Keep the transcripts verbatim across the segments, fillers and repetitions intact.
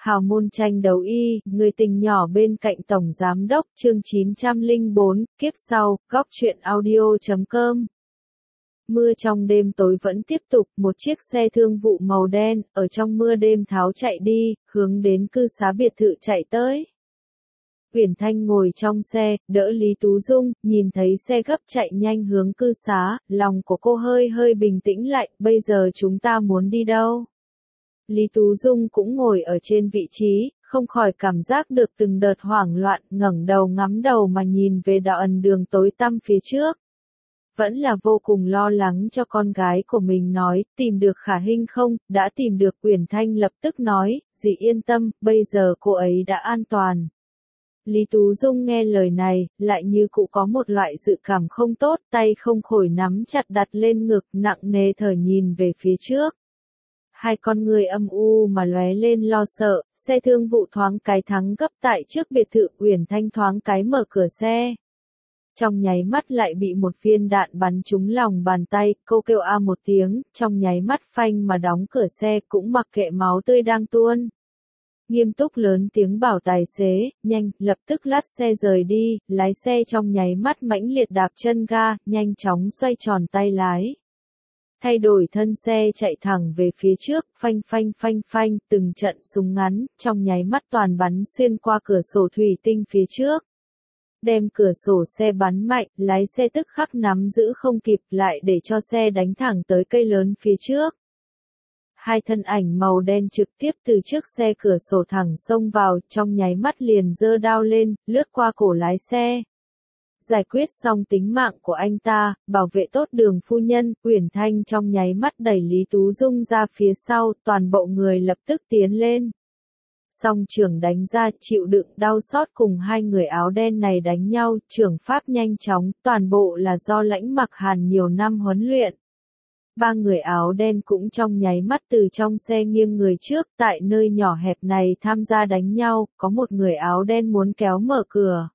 Hào môn tranh đấu y, người tình nhỏ bên cạnh Tổng Giám đốc, chương chín trăm lẻ bốn, kiếp sau, góc truyện audio chấm com. Mưa trong đêm tối vẫn tiếp tục, một chiếc xe thương vụ màu đen, ở trong mưa đêm tháo chạy đi, hướng đến cư xá biệt thự chạy tới. Uyển Thanh ngồi trong xe, đỡ Lý Tú Dung, nhìn thấy xe gấp chạy nhanh hướng cư xá, lòng của cô hơi hơi bình tĩnh lại, bây giờ chúng ta muốn đi đâu? Lý Tú Dung cũng ngồi ở trên vị trí, không khỏi cảm giác được từng đợt hoảng loạn, ngẩng đầu ngắm đầu mà nhìn về đạo ẩn đường tối tăm phía trước. Vẫn là vô cùng lo lắng cho con gái của mình nói, tìm được Khả Hinh không, đã tìm được. Uyển Thanh lập tức nói, dì yên tâm, bây giờ cô ấy đã an toàn. Lý Tú Dung nghe lời này, lại như cụ có một loại dự cảm không tốt, tay không khỏi nắm chặt đặt lên ngực, nặng nề thở nhìn về phía trước. Hai con người âm u mà lóe lên lo sợ, xe thương vụ thoáng cái thắng gấp tại trước biệt thự. Uyển Thanh thoáng cái mở cửa xe. Trong nháy mắt lại bị một viên đạn bắn trúng lòng bàn tay, cô kêu a một tiếng, trong nháy mắt phanh mà đóng cửa xe, cũng mặc kệ máu tươi đang tuôn. Nghiêm túc lớn tiếng bảo tài xế, nhanh, lập tức lắt xe rời đi, lái xe trong nháy mắt mãnh liệt đạp chân ga, nhanh chóng xoay tròn tay lái. Thay đổi thân xe chạy thẳng về phía trước, phanh phanh phanh phanh, từng trận súng ngắn, trong nháy mắt toàn bắn xuyên qua cửa sổ thủy tinh phía trước. Đem cửa sổ xe bắn mạnh, lái xe tức khắc nắm giữ không kịp lại để cho xe đánh thẳng tới cây lớn phía trước. Hai thân ảnh màu đen trực tiếp từ trước xe cửa sổ thẳng xông vào, trong nháy mắt liền giơ đao lên, lướt qua cổ lái xe. Giải quyết xong tính mạng của anh ta, bảo vệ tốt Đường phu nhân, Uyển Thanh trong nháy mắt đẩy Lý Tú Dung ra phía sau, toàn bộ người lập tức tiến lên. Song trưởng đánh ra, chịu đựng đau xót cùng hai người áo đen này đánh nhau, trưởng pháp nhanh chóng, toàn bộ là do Lãnh Mặc Hàn nhiều năm huấn luyện. Ba người áo đen cũng trong nháy mắt từ trong xe nghiêng người trước, tại nơi nhỏ hẹp này tham gia đánh nhau, có một người áo đen muốn kéo mở cửa.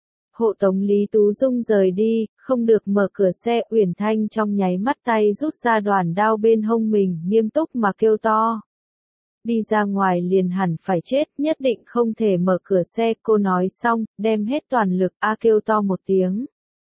Hộ tống Lý Tú Dung rời đi, không được mở cửa xe. Uyển Thanh trong nháy mắt tay rút ra đoàn đao bên hông mình, nghiêm túc mà kêu to. Đi ra ngoài liền hẳn phải chết, nhất định không thể mở cửa xe. Cô nói xong, đem hết toàn lực, a kêu to một tiếng.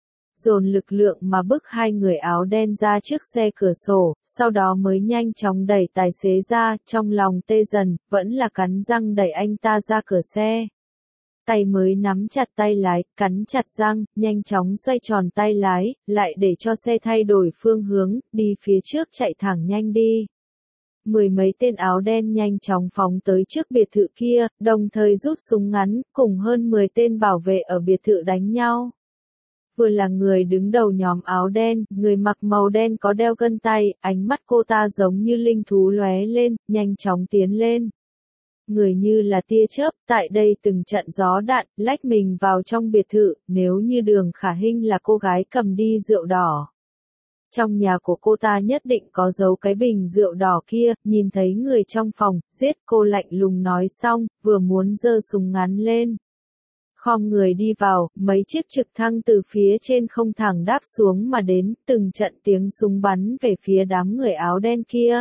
Dồn lực lượng mà bức hai người áo đen ra trước xe cửa sổ, sau đó mới nhanh chóng đẩy tài xế ra, trong lòng tê dần, vẫn là cắn răng đẩy anh ta ra cửa xe. Tay mới nắm chặt tay lái, cắn chặt răng, nhanh chóng xoay tròn tay lái, lại để cho xe thay đổi phương hướng, đi phía trước chạy thẳng nhanh đi. Mười mấy tên áo đen nhanh chóng phóng tới trước biệt thự kia, đồng thời rút súng ngắn, cùng hơn mười tên bảo vệ ở biệt thự đánh nhau. Vừa là người đứng đầu nhóm áo đen, người mặc màu đen có đeo gân tay, ánh mắt cô ta giống như linh thú lóe lên, nhanh chóng tiến lên. Người như là tia chớp, tại đây từng trận gió đạn, lách mình vào trong biệt thự, nếu như Đường Khả Hinh là cô gái cầm đi rượu đỏ. Trong nhà của cô ta nhất định có giấu cái bình rượu đỏ kia, nhìn thấy người trong phòng, giết. Cô lạnh lùng nói xong, vừa muốn giơ súng ngắn lên. Khom người đi vào, mấy chiếc trực thăng từ phía trên không thẳng đáp xuống mà đến, từng trận tiếng súng bắn về phía đám người áo đen kia.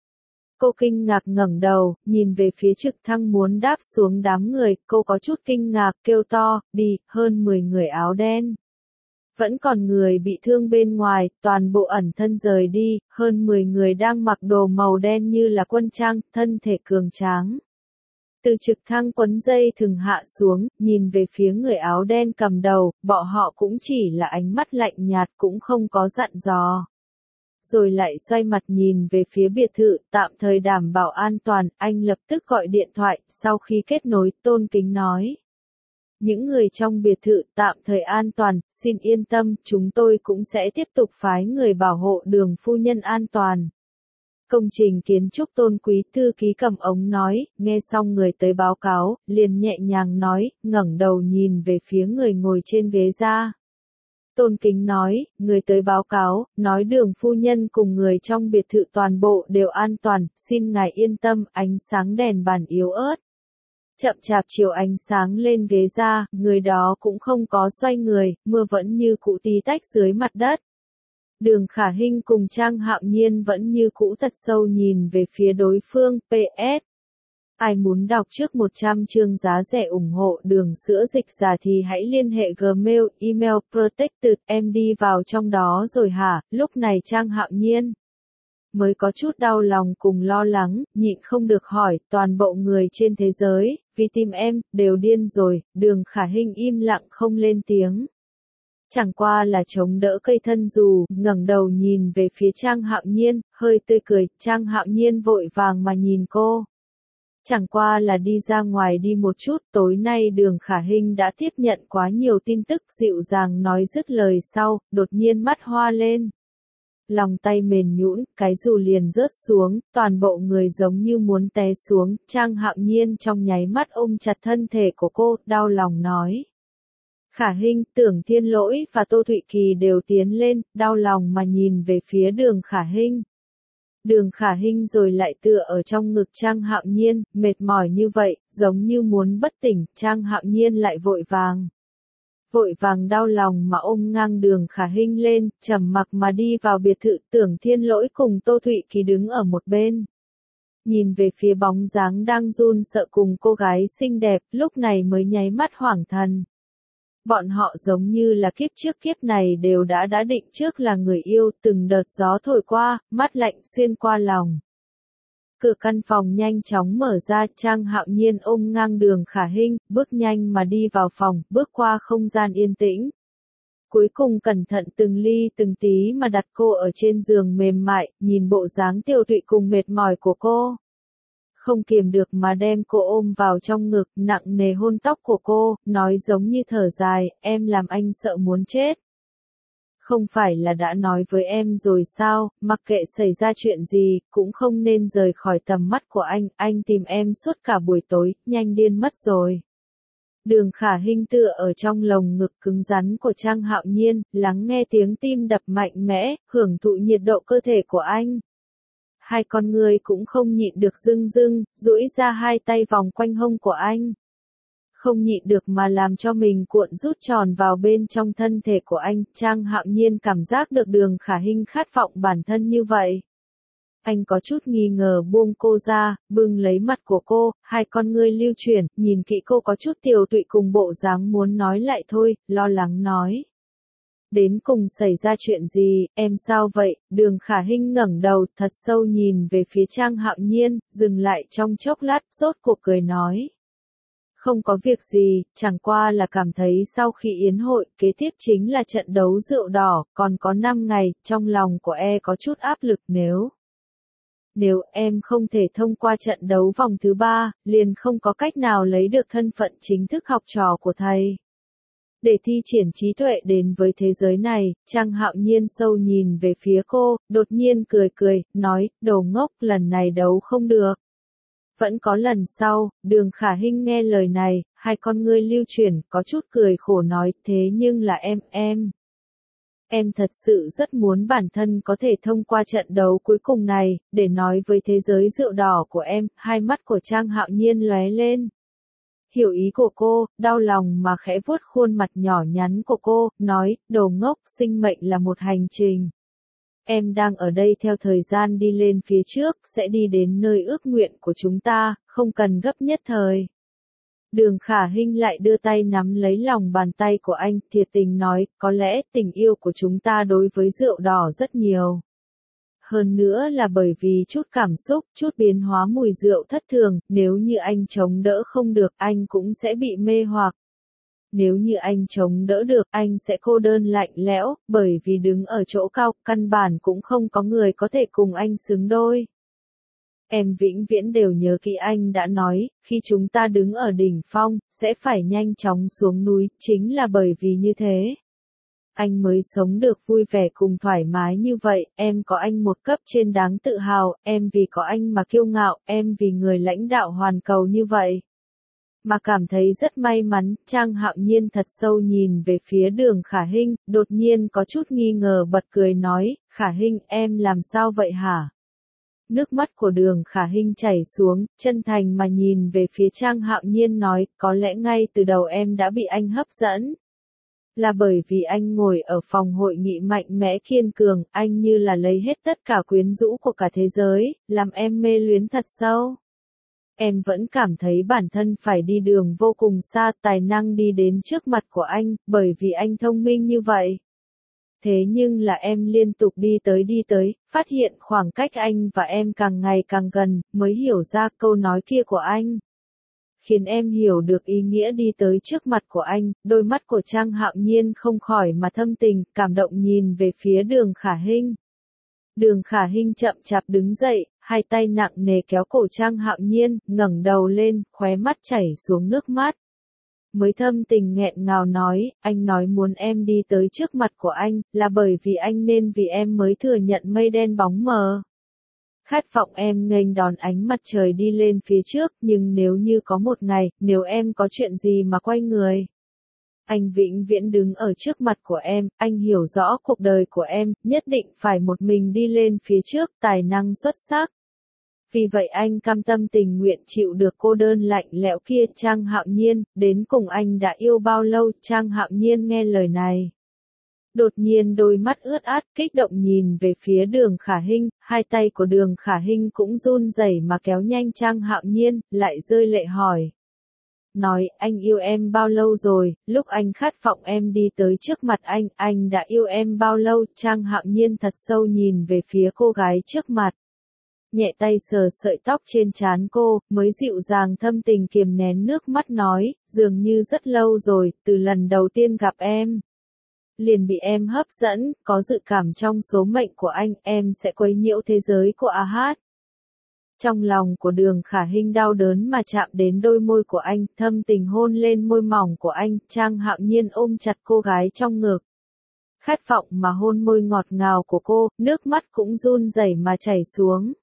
Cô kinh ngạc ngẩng đầu, nhìn về phía trực thăng muốn đáp xuống đám người, cô có chút kinh ngạc, kêu to, đi, hơn mười người áo đen. Vẫn còn người bị thương bên ngoài, toàn bộ ẩn thân rời đi, hơn mười người đang mặc đồ màu đen như là quân trang, thân thể cường tráng. Từ trực thăng quấn dây thừng hạ xuống, nhìn về phía người áo đen cầm đầu, bọn họ cũng chỉ là ánh mắt lạnh nhạt, cũng không có dặn dò. Rồi lại xoay mặt nhìn về phía biệt thự, tạm thời đảm bảo an toàn, anh lập tức gọi điện thoại, sau khi kết nối, tôn kính nói. Những người trong biệt thự tạm thời an toàn, xin yên tâm, chúng tôi cũng sẽ tiếp tục phái người bảo hộ Đường phu nhân an toàn. Công trình kiến trúc Tôn quý thư ký cầm ống nói, nghe xong người tới báo cáo, liền nhẹ nhàng nói, ngẩng đầu nhìn về phía người ngồi trên ghế ra. Tôn kính nói, người tới báo cáo, nói Đường phu nhân cùng người trong biệt thự toàn bộ đều an toàn, xin ngài yên tâm. Ánh sáng đèn bàn yếu ớt. Chậm chạp chiếu ánh sáng lên ghế ra, người đó cũng không có xoay người, mưa vẫn như cũ tí tách dưới mặt đất. Đường Khả Hinh cùng Trang Hạo Nhiên vẫn như cũ thật sâu nhìn về phía đối phương, pê ét. Ai muốn đọc trước một trăm chương giá rẻ ủng hộ đường sữa dịch giả thì hãy liên hệ Gmail, email protected, em đi vào trong đó rồi hả? Lúc này Trang Hạo Nhiên mới có chút đau lòng cùng lo lắng, nhịn không được hỏi, toàn bộ người trên thế giới, vì tìm em, đều điên rồi, Đường Khả Hinh im lặng không lên tiếng. Chẳng qua là chống đỡ cây thân dù, ngẩng đầu nhìn về phía Trang Hạo Nhiên, hơi tươi cười, Trang Hạo Nhiên vội vàng mà nhìn cô. Chẳng qua là đi ra ngoài đi một chút, tối nay Đường Khả Hinh đã tiếp nhận quá nhiều tin tức, dịu dàng nói dứt lời sau, đột nhiên mắt hoa lên. Lòng tay mềm nhũn, cái dù liền rớt xuống, toàn bộ người giống như muốn té xuống, Trang Hạo Nhiên trong nháy mắt ôm chặt thân thể của cô, đau lòng nói. Khả Hinh, Tưởng Thiên Lỗi và Tô Thụy Kỳ đều tiến lên, đau lòng mà nhìn về phía Đường Khả Hinh. Đường Khả Hinh rồi lại tựa ở trong ngực Trang Hạo Nhiên, mệt mỏi như vậy, giống như muốn bất tỉnh, Trang Hạo Nhiên lại vội vàng. Vội vàng đau lòng mà ôm ngang Đường Khả Hinh lên, trầm mặc mà đi vào biệt thự, Tưởng Thiên Lỗi cùng Tô Thụy Kỳ đứng ở một bên. Nhìn về phía bóng dáng đang run sợ cùng cô gái xinh đẹp, lúc này mới nháy mắt hoảng thần. Bọn họ giống như là kiếp trước kiếp này đều đã đã định trước là người yêu, từng đợt gió thổi qua, mắt lạnh xuyên qua lòng. Cửa căn phòng nhanh chóng mở ra, Trang Hạo Nhiên ôm ngang Đường Khả Hinh, bước nhanh mà đi vào phòng, bước qua không gian yên tĩnh. Cuối cùng cẩn thận từng ly từng tí mà đặt cô ở trên giường mềm mại, nhìn bộ dáng tiêu tụy cùng mệt mỏi của cô. Không kiềm được mà đem cô ôm vào trong ngực, nặng nề hôn tóc của cô, nói giống như thở dài, em làm anh sợ muốn chết. Không phải là đã nói với em rồi sao, mặc kệ xảy ra chuyện gì, cũng không nên rời khỏi tầm mắt của anh, anh tìm em suốt cả buổi tối, nhanh điên mất rồi. Đường Khả Hinh tựa ở trong lồng ngực cứng rắn của Trang Hạo Nhiên, lắng nghe tiếng tim đập mạnh mẽ, hưởng thụ nhiệt độ cơ thể của anh. Hai con người cũng không nhịn được rưng rưng, duỗi ra hai tay vòng quanh hông của anh. Không nhịn được mà làm cho mình cuộn rút tròn vào bên trong thân thể của anh, Trang Hạo Nhiên cảm giác được Đường Khả Hinh khát vọng bản thân như vậy. Anh có chút nghi ngờ buông cô ra, bưng lấy mặt của cô, hai con ngươi lưu chuyển, nhìn kỹ cô có chút tiều tụy cùng bộ dáng muốn nói lại thôi, lo lắng nói. Đến cùng xảy ra chuyện gì, em sao vậy? Đường Khả Hinh ngẩng đầu, thật sâu nhìn về phía Trang Hạo Nhiên, dừng lại trong chốc lát, rốt cuộc cười nói. Không có việc gì, chẳng qua là cảm thấy sau khi yến hội, kế tiếp chính là trận đấu rượu đỏ, còn có năm ngày, trong lòng của e có chút áp lực nếu. Nếu em không thể thông qua trận đấu vòng thứ ba, liền không có cách nào lấy được thân phận chính thức học trò của thầy. Để thi triển trí tuệ đến với thế giới này, Trang Hạo Nhiên sâu nhìn về phía cô, đột nhiên cười cười, nói, đồ ngốc, lần này đấu không được. Vẫn có lần sau, Đường Khả Hinh nghe lời này, hai con ngươi lưu chuyển, có chút cười khổ nói, thế nhưng là em, em. Em thật sự rất muốn bản thân có thể thông qua trận đấu cuối cùng này, để nói với thế giới rượu đỏ của em, hai mắt của Trang Hạo Nhiên lóe lên. Hiểu ý của cô, đau lòng mà khẽ vuốt khuôn mặt nhỏ nhắn của cô, nói, đồ ngốc, sinh mệnh là một hành trình. Em đang ở đây theo thời gian đi lên phía trước, sẽ đi đến nơi ước nguyện của chúng ta, không cần gấp nhất thời. Đường Khả Hinh lại đưa tay nắm lấy lòng bàn tay của anh, thiệt tình nói, có lẽ tình yêu của chúng ta đối với rượu đỏ rất nhiều. Hơn nữa là bởi vì chút cảm xúc, chút biến hóa mùi rượu thất thường, nếu như anh chống đỡ không được, anh cũng sẽ bị mê hoặc. Nếu như anh chống đỡ được, anh sẽ cô đơn lạnh lẽo, bởi vì đứng ở chỗ cao, căn bản cũng không có người có thể cùng anh xứng đôi. Em vĩnh viễn đều nhớ kỹ anh đã nói, khi chúng ta đứng ở đỉnh phong, sẽ phải nhanh chóng xuống núi, chính là bởi vì như thế. Anh mới sống được vui vẻ cùng thoải mái như vậy, em có anh một cấp trên đáng tự hào, em vì có anh mà kiêu ngạo, em vì người lãnh đạo hoàn cầu như vậy. Mà cảm thấy rất may mắn, Trang Hạo Nhiên thật sâu nhìn về phía Đường Khả Hinh, đột nhiên có chút nghi ngờ bật cười nói, Khả Hinh, em làm sao vậy hả? Nước mắt của Đường Khả Hinh chảy xuống, chân thành mà nhìn về phía Trang Hạo Nhiên nói, có lẽ ngay từ đầu em đã bị anh hấp dẫn. Là bởi vì anh ngồi ở phòng hội nghị mạnh mẽ kiên cường, anh như là lấy hết tất cả quyến rũ của cả thế giới, làm em mê luyến thật sâu. Em vẫn cảm thấy bản thân phải đi đường vô cùng xa tài năng đi đến trước mặt của anh, bởi vì anh thông minh như vậy. Thế nhưng là em liên tục đi tới đi tới, phát hiện khoảng cách anh và em càng ngày càng gần, mới hiểu ra câu nói kia của anh. Khiến em hiểu được ý nghĩa đi tới trước mặt của anh, đôi mắt của Trang Hạo Nhiên không khỏi mà thâm tình, cảm động nhìn về phía Đường Khả Hinh. Đường Khả Hinh chậm chạp đứng dậy, hai tay nặng nề kéo cổ Trang Hạo Nhiên, ngẩng đầu lên, khóe mắt chảy xuống nước mắt. Mới thâm tình nghẹn ngào nói, anh nói muốn em đi tới trước mặt của anh, là bởi vì anh nên vì em mới thừa nhận mây đen bóng mờ. Khát vọng em nghênh đón ánh mặt trời đi lên phía trước, nhưng nếu như có một ngày, nếu em có chuyện gì mà quay người. Anh vĩnh viễn đứng ở trước mặt của em, anh hiểu rõ cuộc đời của em, nhất định phải một mình đi lên phía trước, tài năng xuất sắc. Vì vậy anh cam tâm tình nguyện chịu được cô đơn lạnh lẽo kia. Trang Hạo Nhiên, đến cùng anh đã yêu bao lâu? Trang Hạo Nhiên nghe lời này. Đột nhiên đôi mắt ướt át kích động nhìn về phía Đường Khả Hinh, hai tay của Đường Khả Hinh cũng run rẩy mà kéo nhanh Trang Hạo Nhiên, lại rơi lệ hỏi. Nói, anh yêu em bao lâu rồi, lúc anh khát vọng em đi tới trước mặt anh, anh đã yêu em bao lâu? Trang Hạo Nhiên thật sâu nhìn về phía cô gái trước mặt. Nhẹ tay sờ sợi tóc trên trán cô, mới dịu dàng thâm tình kiềm nén nước mắt nói, dường như rất lâu rồi, từ lần đầu tiên gặp em. Liền bị em hấp dẫn, có dự cảm trong số mệnh của anh, em sẽ quấy nhiễu thế giới của A Hát. Trong lòng của Đường Khả Hinh đau đớn mà chạm đến đôi môi của anh, thâm tình hôn lên môi mỏng của anh, Trang Hạo Nhiên ôm chặt cô gái trong ngực. Khát vọng mà hôn môi ngọt ngào của cô, nước mắt cũng run rẩy mà chảy xuống.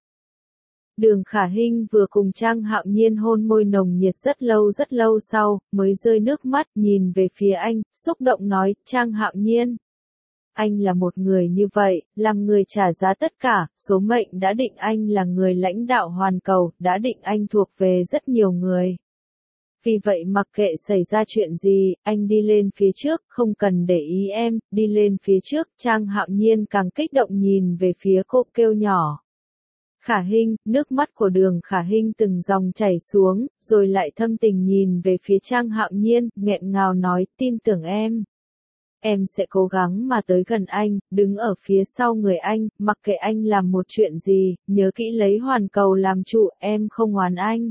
Đường Khả Hinh vừa cùng Trang Hạo Nhiên hôn môi nồng nhiệt rất lâu rất lâu sau, mới rơi nước mắt nhìn về phía anh, xúc động nói, Trang Hạo Nhiên. Anh là một người như vậy, làm người trả giá tất cả, số mệnh đã định anh là người lãnh đạo hoàn cầu, đã định anh thuộc về rất nhiều người. Vì vậy mặc kệ xảy ra chuyện gì, anh đi lên phía trước, không cần để ý em, đi lên phía trước. Trang Hạo Nhiên càng kích động nhìn về phía cô kêu nhỏ. Khả Hinh, nước mắt của Đường Khả Hinh từng dòng chảy xuống, rồi lại thâm tình nhìn về phía Trang Hạo Nhiên, nghẹn ngào nói, tin tưởng em. Em sẽ cố gắng mà tới gần anh, đứng ở phía sau người anh, mặc kệ anh làm một chuyện gì, nhớ kỹ lấy hoàn cầu làm trụ, em không oán anh.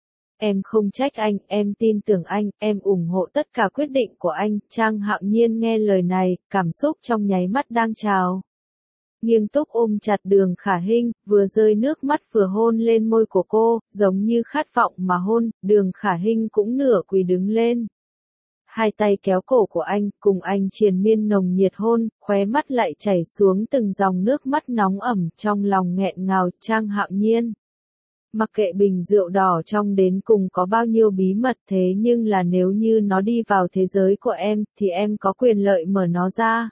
Em không trách anh, em tin tưởng anh, em ủng hộ tất cả quyết định của anh. Trang Hạo Nhiên nghe lời này, cảm xúc trong nháy mắt đang trào. Nghiêm túc ôm chặt Đường Khả Hinh, vừa rơi nước mắt vừa hôn lên môi của cô, giống như khát vọng mà hôn. Đường Khả Hinh cũng nửa quỳ đứng lên. Hai tay kéo cổ của anh, cùng anh triền miên nồng nhiệt hôn, khóe mắt lại chảy xuống từng dòng nước mắt nóng ẩm, trong lòng nghẹn ngào. Trang Hạo Nhiên. Mặc kệ bình rượu đỏ trong đến cùng có bao nhiêu bí mật, thế nhưng là nếu như nó đi vào thế giới của em, thì em có quyền lợi mở nó ra.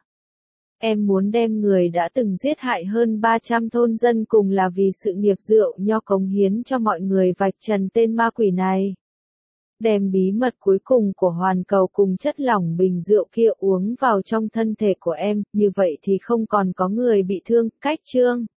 Em muốn đem người đã từng giết hại hơn ba trăm thôn dân cùng là vì sự nghiệp rượu nho cống hiến cho mọi người vạch trần tên ma quỷ này. Đem bí mật cuối cùng của hoàn cầu cùng chất lỏng bình rượu kia uống vào trong thân thể của em, như vậy thì không còn có người bị thương. Cách chương